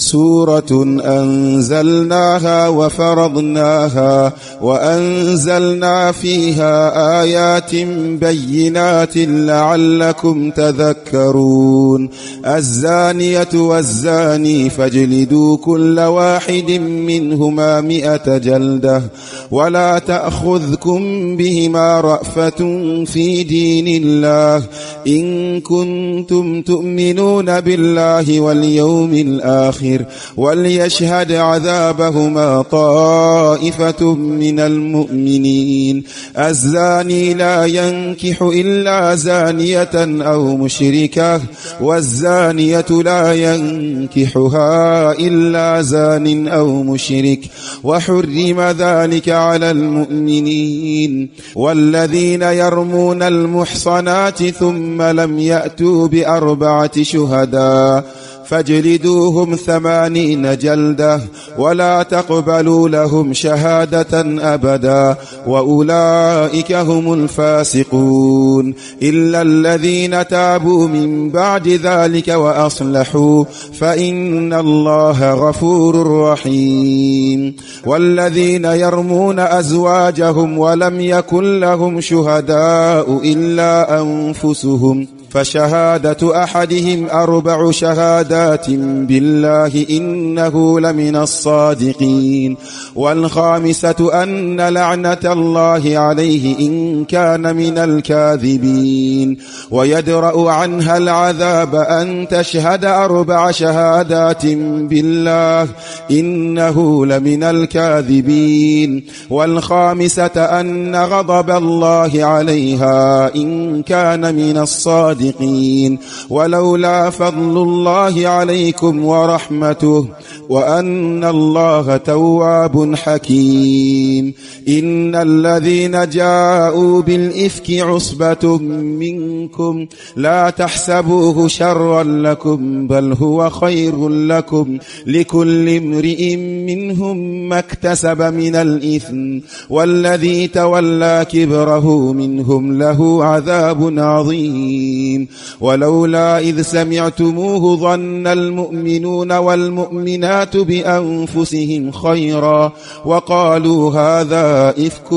سورة أنزلناها وفرضناها وأنزلنا فيها آيات بينات لعلكم تذكرون. الزانية والزاني فاجلدوا كل واحد منهما 100 جلدة ولا تأخذكم بهما رأفة في دين الله إن كنتم تؤمنون بالله واليوم الآخر وليشهد عذابهما طائفة من المؤمنين. الزاني لا ينكح إلا زانية أو مشركة والزانية لا ينكحها إلا زان أو مشرك وحرم ذلك على المؤمنين. والذين يرمون المحصنات ثم لم يأتوا ب4 شهداء فاجلدوهم 80 جلدة ولا تقبلوا لهم شهادة أبدا وأولئك هم الفاسقون إلا الذين تابوا من بعد ذلك وأصلحوا فإن الله غفور رحيم. والذين يرمون أزواجهم ولم يكن لهم شهداء إلا أنفسهم فشهادة أحدهم 4 شهادات بالله إنه لمن الصادقين. والخامسة أن لعنة الله عليه إن كان من الكاذبين. ويدرأ عنها العذاب أن تشهد 4 شهادات بالله إنه لمن الكاذبين. والخامسة أن غضب الله عليها إن كان من الصادقين. ولولا فضل الله عليكم ورحمته وأن الله تواب حكيم. إن الذين جاءوا بالإفك عصبة منكم لا تحسبوه شرا لكم بل هو خير لكم لكل امرئ منهم ما اكتسب من الإثم والذي تولى كبره منهم له عذاب عظيم. ولولا إذ سمعتموه ظن المؤمنون والمؤمنات بأنفسهم خيرا وقالوا هذا إفك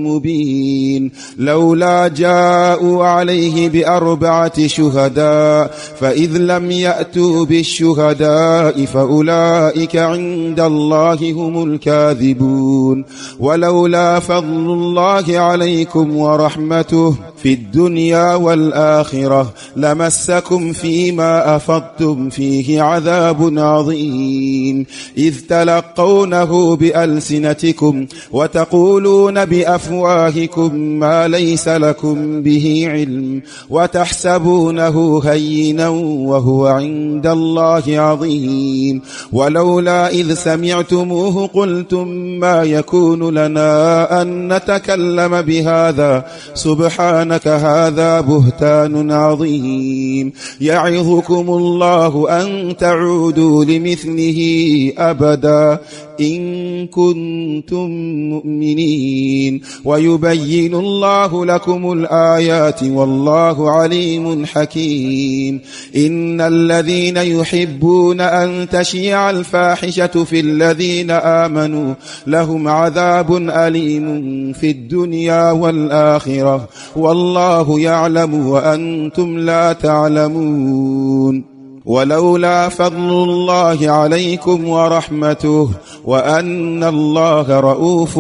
مبين. لولا جاءوا عليه ب4 شهداء فإذ لم يأتوا بالشهداء فأولئك عند الله هم الكاذبون. ولولا فضل الله عليكم ورحمته في الدنيا والآخرة لمسكم فيما أفضتم فيه عذاب عظيم إذ تلقونه بألسنتكم وتقولون بأفواهكم ما ليس لكم به علم وتحسبونه هينا وهو عند الله عظيم. ولولا إذ سمعتموه قلتم ما يكون لنا أن نتكلم بهذا سبحانك هذا بهتان عظيم. يعظكم الله أن تعودوا لمثله أبدا إن كنتم مؤمنين ويبين الله لكم الآيات والله عليم حكيم. إن الذين يحبون أن تشيع الفاحشة في الذين آمنوا لهم عذاب أليم في الدنيا والآخرة والله يعلم وأنتم لا تعلمون. ولولا فضل الله عليكم ورحمته وأن الله رؤوف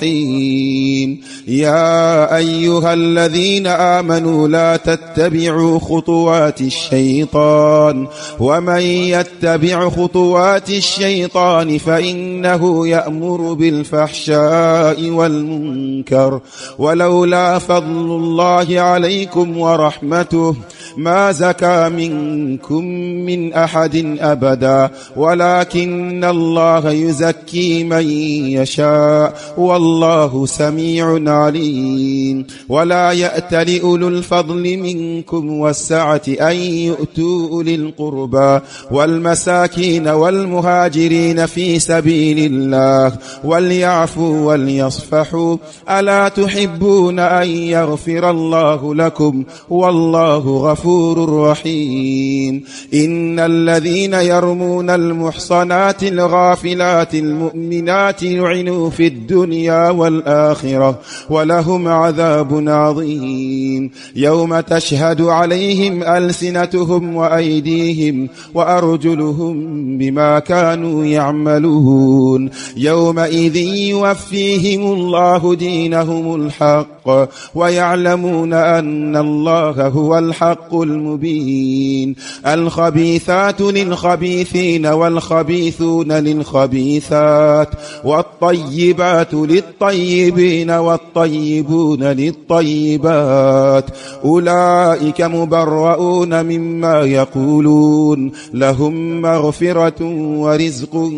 رحيم. يا أيها الذين آمنوا لا تتبعوا خطوات الشيطان ومن يتبع خطوات الشيطان فإنه يأمر بالفحشاء والمنكر. ولولا فضل الله عليكم ورحمته ما زكى منكم من أحد أبدا ولكن الله يزكي من يشاء والله سميع عليم. ولا يأتل أولو الفضل منكم والسعة أن يؤتوا أولي القربى والمساكين والمهاجرين في سبيل الله وليعفوا وليصفحوا ألا تحبون أن يغفر الله لكم والله غفور غفور رحيم. إن الذين يرمون المحصنات الغافلات المؤمنات لعنوا في الدنيا والآخرة ولهم عذاب عظيم. يوم تشهد عليهم ألسنتهم وأيديهم وأرجلهم بما كانوا يعملون. يومئذ يوفيهم الله دينهم الحق ويعلمون أن الله هو الحق المبين. الخبيثات للخبيثين والخبيثون للخبيثات والطيبات للطيبين والطيبون للطيبات أولئك مبرؤون مما يقولون لهم مغفرة ورزق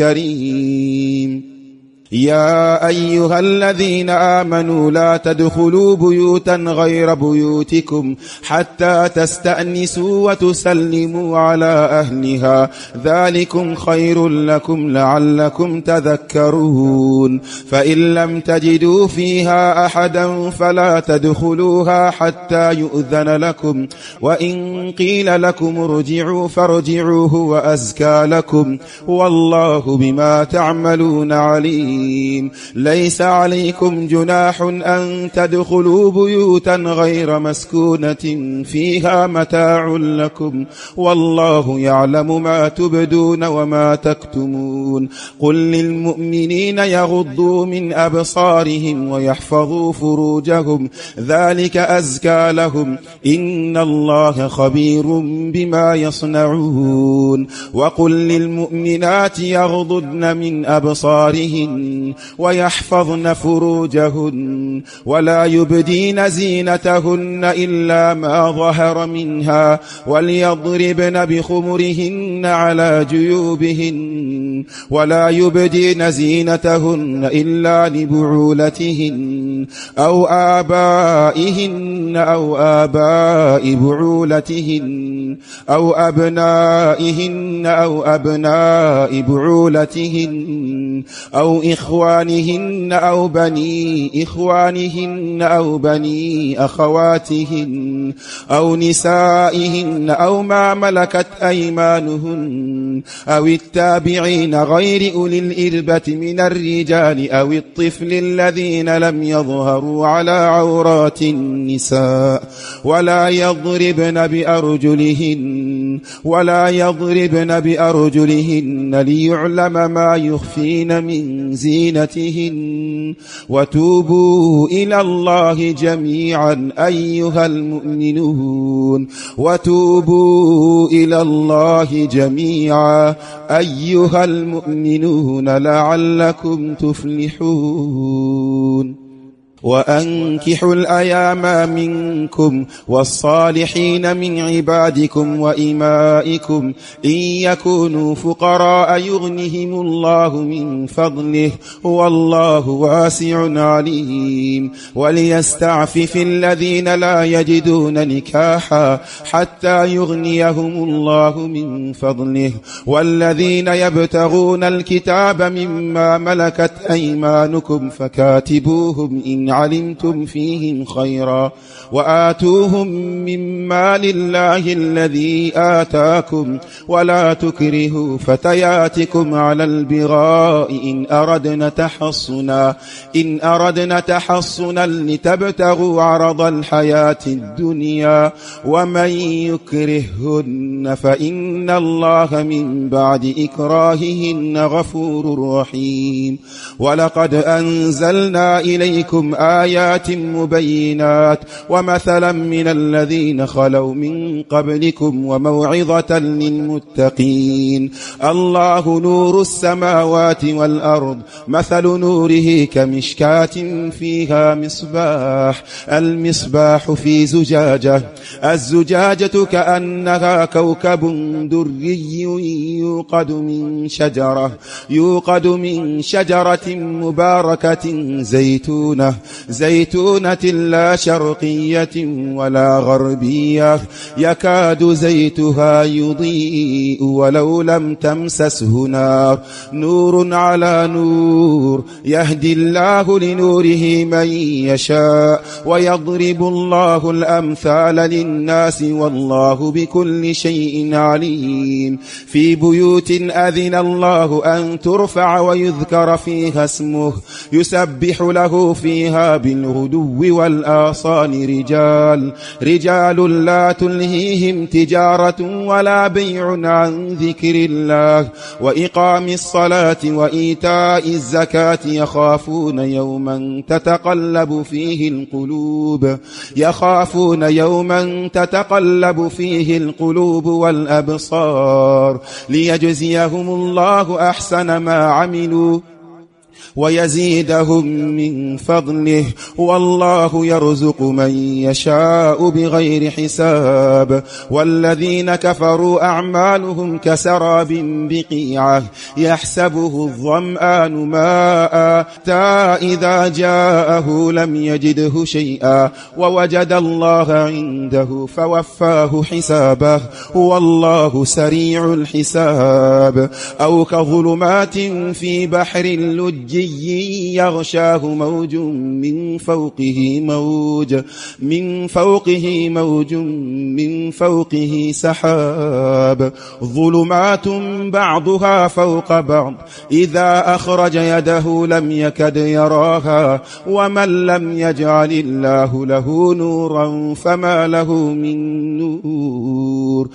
كريم. يا أيها الذين آمنوا لا تدخلوا بيوتا غير بيوتكم حتى تستأنسوا وتسلموا على أهلها ذلكم خير لكم لعلكم تذكرون. فإن لم تجدوا فيها أحدا فلا تدخلوها حتى يؤذن لكم وإن قيل لكم ارجعوا فارجعوا هو أزكى لكم والله بما تعملون عليم. ليس عليكم جناح أن تدخلوا بيوتا غير مسكونة فيها متاع لكم والله يعلم ما تبدون وما تكتمون. قل للمؤمنين يغضوا من أبصارهم ويحفظوا فروجهم ذلك أزكى لهم إن الله خبير بما يصنعون. وقل للمؤمنات يغضضن من أبصارهن ويحفظن فروجهن ولا يبدين زينتهن إلا ما ظهر منها وليضربن بخمرهن على جيوبهن ولا يبدين زينتهن إلا لبعولتهن أو آبائهن أو آباء بعولتهن أو أبنائهن أو أبناء بعولتهن أو إخوانهن أو بني إخوانهن أو بني أخواتهن أو نسائهن أو ما ملكت أيمانهن أو التابعين غير أولي الإربة من الرجال أو الطفل الذين لم يظهروا على عورات النساء ولا يضربن بأرجلهن ليعلم ما يخفين من زينتهن. وتوبوا إلى الله جميعا أيها المؤمنون وتوبوا إلى الله جميعا أيها المؤمنون لعلكم تفلحون. وأنكحوا الأيام منكم والصالحين من عبادكم وإمائكم إن يكونوا فقراء يغنهم الله من فضله والله واسع عليم. وليستعفف الذين لا يجدون نكاحا حتى يغنيهم الله من فضله والذين يبتغون الكتاب مما ملكت أيمانكم فكاتبوهم إن علمتم فيهم خيرا وآتوهم من مال الله الذي آتاكم ولا تكرهوا فتياتكم على البغاء إن أردنا تحصنا لتبتغوا عرض الحياة الدنيا ومن يكرههن فإن الله من بعد إكراههن غفور رحيم. ولقد أنزلنا إليكم آيات مبينات ومثلا من الذين خلوا من قبلكم وموعظة للمتقين. الله نور السماوات والأرض مثل نوره كمشكاة فيها مصباح المصباح في زجاجة الزجاجة كأنها كوكب دري يوقد من شجرة مباركة زيتونة زيتونة لا شرقية ولا غربية يكاد زيتها يضيء ولو لم تمسسه نار نور على نور يهدي الله لنوره من يشاء ويضرب الله الأمثال للناس والله بكل شيء عليم في بيوت أذن الله أن ترفع ويذكر فيها اسمه يسبح له فيها بالغدو والآصال رجال لا تلهيهم تجارة ولا بيع عن ذكر الله وإقام الصلاة وإيتاء الزكاة يخافون يوما تتقلب فيه القلوب والأبصار ليجزيهم الله أحسن ما عملوا ويزيدهم من فضله والله يرزق من يشاء بغير حساب والذين كفروا أعمالهم كسراب بقيعة يحسبه الظمآن ماء حتى إذا جاءه لم يجده شيئا ووجد الله عنده فوفاه حسابه والله سريع الحساب أو كظلمات في بحر لجي يغشاه موج من فوقه سحاب ظلمات بعضها فوق بعض إذا أخرج يده لم يكد يراها ومن لم يجعل الله له نورا فما له من نور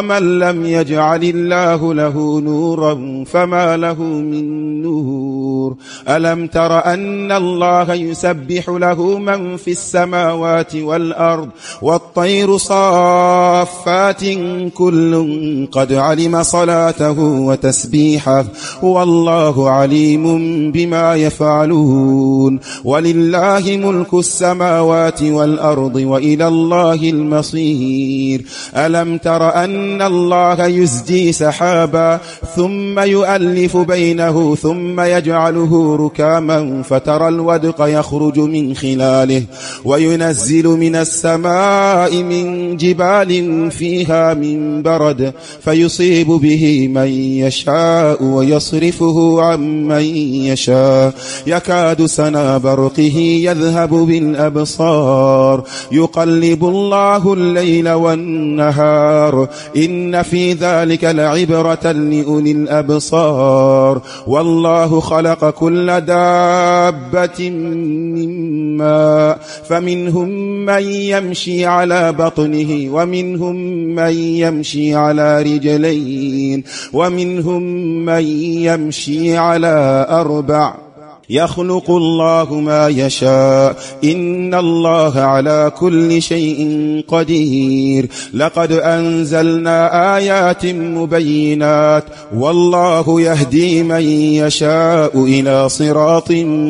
ألم تر أن الله يسبح له من في السماوات والأرض والطير صافات كل قد علم صلاته وتسبيحه والله عليم بما يفعلون ولله ملك السماوات والأرض وإلى الله المصير ألم تر أن الله يزجي سحابا ثم يؤلف بينه ثم يجعله ركاما فترى الودق يخرج من خلاله وينزل من السماء من جبال فيها من برد فيصيب به من يشاء ويصرفه عن من يشاء يكاد سنا برقه يذهب بالأبصار يقلب الله الليل والنهار إن في ذلك لعبرة لأولي الأبصار والله خلق كل دابة من ماء فمنهم من يمشي على بطنه ومنهم من يمشي على رجلين ومنهم من يمشي على أربع يخلق الله ما يشاء إن الله على كل شيء قدير لقد أنزلنا آيات مبينات والله يهدي من يشاء إلى صراط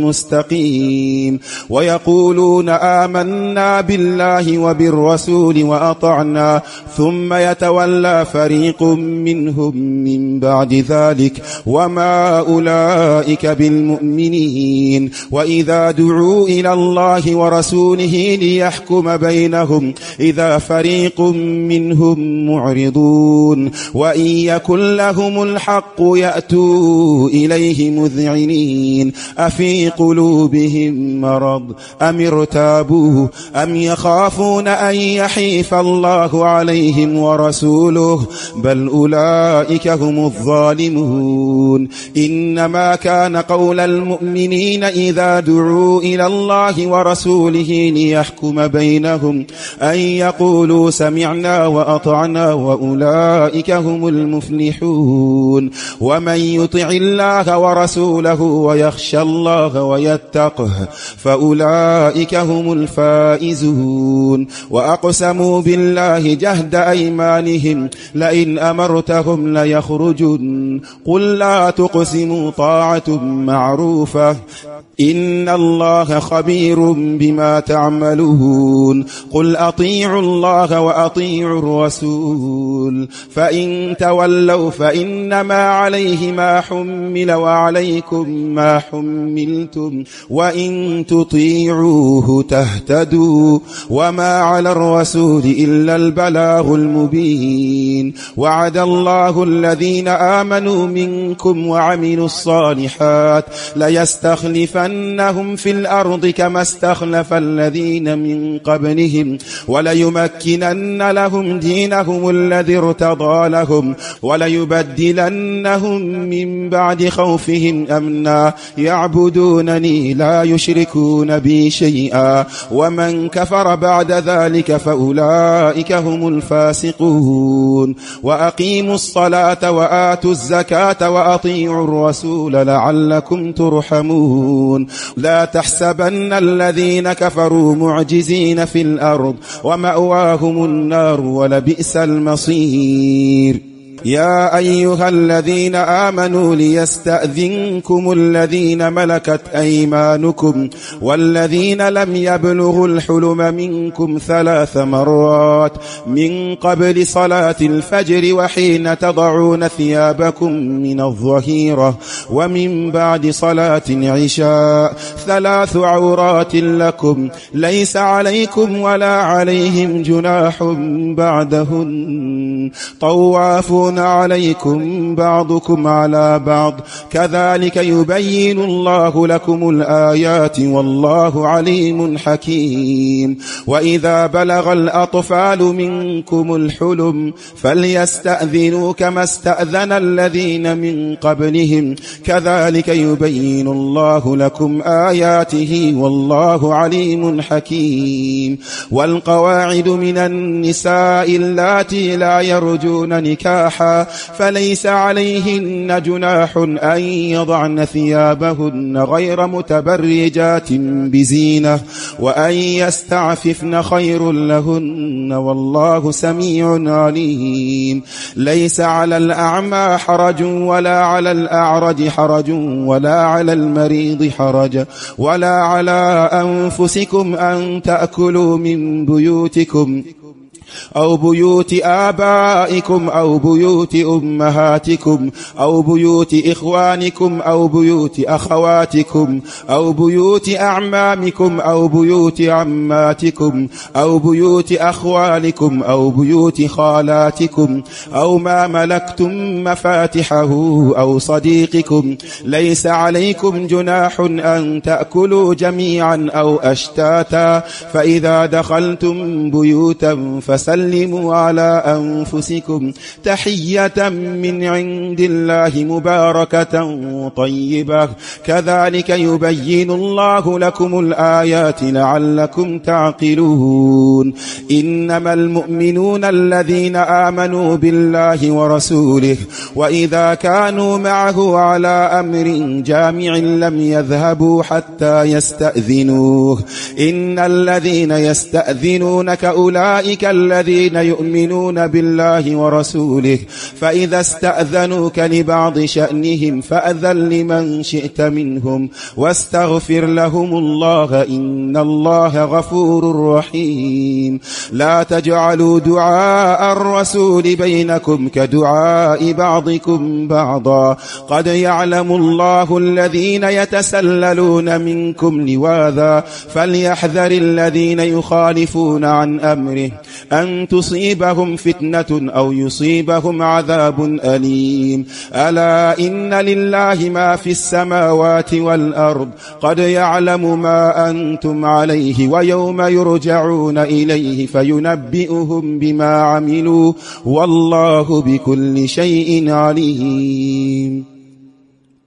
مستقيم ويقولون آمنا بالله وبالرسول وأطعنا ثم يتولى فريق منهم من بعد ذلك وما أولئك بالمؤمنين وإذا دعوا إلى الله ورسوله ليحكم بينهم إذا فريق منهم معرضون وإن يكن لهم الحق يأتوا إليه مذعنين أفي قلوبهم مرض أم ارتابوا أم يخافون أن يحيف الله عليهم ورسوله بل أولئك هم الظالمون إنما كان قول المؤمنين إذا دعوا إلى الله ورسوله ليحكم بينهم أن يقولوا سمعنا وأطعنا وأولئك هم المفلحون ومن يطع الله ورسوله ويخشى الله ويتقه فأولئك هم الفائزون وأقسموا بالله جهد أيمانهم لئن أمرتهم ليخرجن قل لا تقسموا طاعة معروفة ضعيفة إن الله خبير بما تعملون قل أطيعوا الله وأطيعوا الرسول فإن تولوا فإنما عليه ما حمل وعليكم ما حملتم وإن تطيعوه تهتدوا وما على الرسول إلا البلاغ المبين وعد الله الذين آمنوا منكم وعملوا الصالحات ليستخلفنهم في الأرض كما استخلف الذين من قبلهم وليمكنن لهم دينهم الذي ارتضى لهم وليبدلنهم من بعد خوفهم أمنا يعبدونني لا يشركون بي شيئا ومن كفر بعد ذلك فأولئك هم الفاسقون وأقيموا الصلاة وآتوا الزكاة وأطيعوا الرسول لعلكم ترحمون لا تحسبن الذين كفروا معجزين في الأرض ومأواهم النار ولبئس المصير يا أيها الذين آمنوا ليستأذنكم الذين ملكت أيمانكم والذين لم يبلغوا الحلم منكم 3 مرات من قبل صلاة الفجر وحين تضعون ثيابكم من الظهيرة ومن بعد صلاة العشاء 3 عورات لكم ليس عليكم ولا عليهم جناح بعدهن طوافون عليكم بعضكم على بعض كذلك يبين الله لكم الآيات والله عليم حكيم وإذا بلغ الأطفال منكم الحلم فليستأذنوا كما استأذن الذين من قبلهم كذلك يبين الله لكم آياته والله عليم حكيم والقواعد من النساء اللاتي لا يرجون نكاحا فليس عليهن جناح أن يضعن ثيابهن غير متبرجات بزينة وأن يستعففن خير لهن والله سميع عليم ليس على الأعمى حرج ولا على الأعرج حرج ولا على المريض حرج ولا على أنفسكم أن تأكلوا من بيوتكم أو بيوت آبائكم أو بيوت أمهاتكم أو بيوت إخوانكم أو بيوت أخواتكم أو بيوت أعمامكم أو بيوت عماتكم أو بيوت أخوالكم أو بيوت خالاتكم أو ما ملكتم مفاتحه أو صديقكم ليس عليكم جناح أن تأكلوا جميعا أو أشتاتا فإذا دخلتم بيوتا فسلموا على أنفسكم تحية من عند الله مباركة طيبة كذلك يبين الله لكم الآيات لعلكم تعقلون إنما المؤمنون الذين آمنوا بالله ورسوله وإذا كانوا معه على أمر جامع لم يذهبوا حتى يستأذنوه إن الذين يستأذنونك أولئك الذين يؤمنون بالله ورسوله فإذا استأذنوك لبعض شأنهم فأذن لمن شئت منهم واستغفر لهم الله إن الله غفور رحيم لا تجعلوا دعاء الرسول بينكم كدعاء بعضكم بعضا قد يعلم الله الذين يتسللون منكم لواذا فليحذر الذين يخالفون عن أمره أن تصيبهم فتنة أو يصيبهم عذاب أليم ألا إن لله ما في السماوات والأرض قد يعلم ما أنتم عليه ويوم يرجعون إليه فينبئهم بما عملوا والله بكل شيء عليم